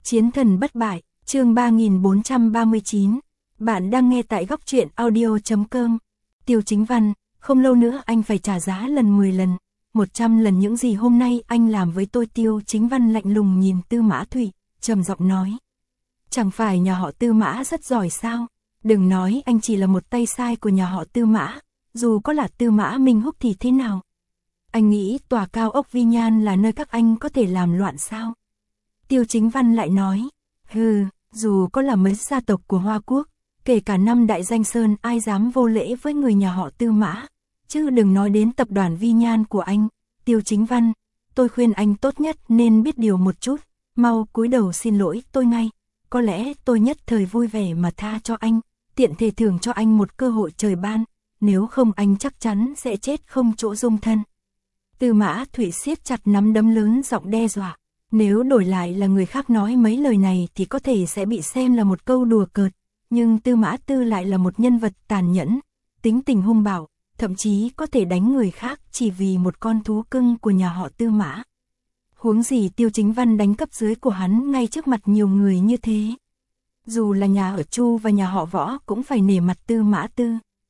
Chiến thần bất bại, chương 3439. Bạn đang nghe tại góc truyện audio.com. Tiêu Chính Văn, không lâu nữa anh phải trả giá lần 10 lần, 100 lần những gì hôm nay anh làm với tôi. Tiêu Chính Văn lạnh lùng nhìn Tư Mã Thụy, trầm giọng nói. Chẳng phải nhà họ Tư Mã rất giỏi sao? Đừng nói anh chỉ là một tay sai của nhà họ Tư Mã, dù có là Tư Mã Minh Húc thì thế nào? Anh nghĩ tòa cao ốc Vi Nhan là nơi các anh có thể làm loạn sao? Tiêu Chính Văn lại nói, dù có là mấy gia tộc của Hoa Quốc, kể cả 5 đại danh sơn, ai dám vô lễ với người nhà họ Tư Mã, chứ đừng nói đến tập đoàn Vi Nhan của anh. Tiêu Chính Văn, tôi khuyên anh tốt nhất nên biết điều một chút, mau cúi đầu xin lỗi tôi ngay, có lẽ tôi nhất thời vui vẻ mà tha cho anh, tiện thể thưởng cho anh một cơ hội trời ban, nếu không anh chắc chắn sẽ chết không chỗ dung thân. Tư Mã Thụy siết chặt nắm đấm lớn giọng đe dọa. Nếu đổi lại là người khác nói mấy lời này thì có thể sẽ bị xem là một câu đùa cợt, nhưng Tư Mã Tư lại là một nhân vật tàn nhẫn, tính tình hung bạo, thậm chí có thể đánh người khác chỉ vì một con thú cưng của nhà họ Tư Mã. Huống gì Tiêu Chính Văn đánh cấp dưới của hắn ngay trước mặt nhiều người như thế. Dù là nhà ở Chu và nhà họ Võ cũng phải nể mặt Tư Mã Tư.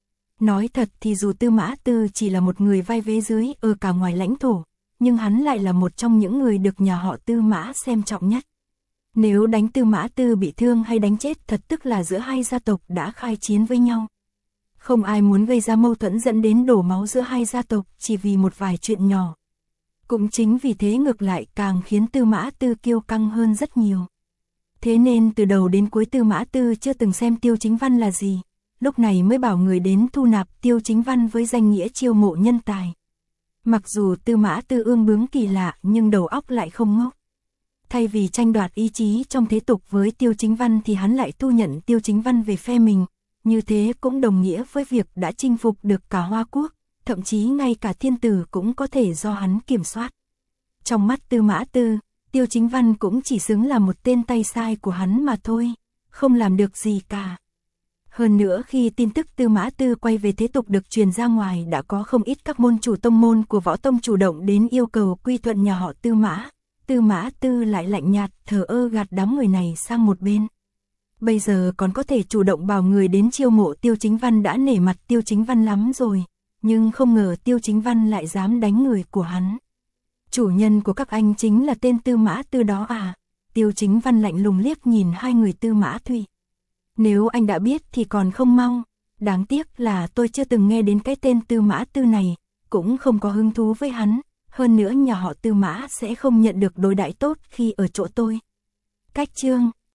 Nói thật thì dù Tư Mã Tư chỉ là một người vai vế dưới ở cả ngoài lãnh thổ, nhưng hắn lại là một trong những người được nhà họ Tư Mã xem trọng nhất. Nếu đánh Tư Mã Tư bị thương hay đánh chết thật tức là giữa hai gia tộc đã khai chiến với nhau. Không ai muốn gây ra mâu thuẫn dẫn đến đổ máu giữa hai gia tộc chỉ vì một vài chuyện nhỏ. Cũng chính vì thế ngược lại càng khiến Tư Mã Tư kiêu căng hơn rất nhiều. Thế nên từ đầu đến cuối Tư Mã Tư chưa từng xem Tiêu Chính Văn là gì, lúc này mới bảo người đến thu nạp Tiêu Chính Văn với danh nghĩa chiêu mộ nhân tài. Mặc dù Tư Mã Tư ương bướng kỳ lạ nhưng đầu óc lại không ngốc. Thay vì tranh đoạt ý chí trong thế tục với Tiêu Chính Văn thì hắn lại thu nhận Tiêu Chính Văn về phe mình, như thế cũng đồng nghĩa với việc đã chinh phục được cả Hoa Quốc, thậm chí ngay cả thiên tử cũng có thể do hắn kiểm soát. Trong mắt Tư Mã Tư, Tiêu Chính Văn cũng chỉ xứng là một tên tay sai của hắn mà thôi, không làm được gì cả. Hơn nữa khi tin tức Tư Mã Tư quay về thế tục được truyền ra ngoài đã có không ít các môn chủ tông môn của Võ Tông chủ động đến yêu cầu quy thuận nhà họ Tư Mã. Tư Mã Tư lại lạnh nhạt thờ ơ gạt đám người này sang một bên. Bây giờ còn có thể chủ động bảo người đến chiêu mộ Tiêu Chính Văn đã nể mặt Tiêu Chính Văn lắm rồi, nhưng không ngờ Tiêu Chính Văn lại dám đánh người của hắn. Chủ nhân của các anh chính là tên Tư Mã Tư đó à? Tiêu Chính Văn lạnh lùng liếc nhìn hai người Tư Mã Thụy. Nếu anh đã biết thì còn không mau, đáng tiếc là tôi chưa từng nghe đến cái tên Tư Mã Tư này, cũng không có hứng thú với hắn, hơn nữa nhà họ Tư Mã sẽ không nhận được đối đãi tốt khi ở chỗ tôi. Cách chương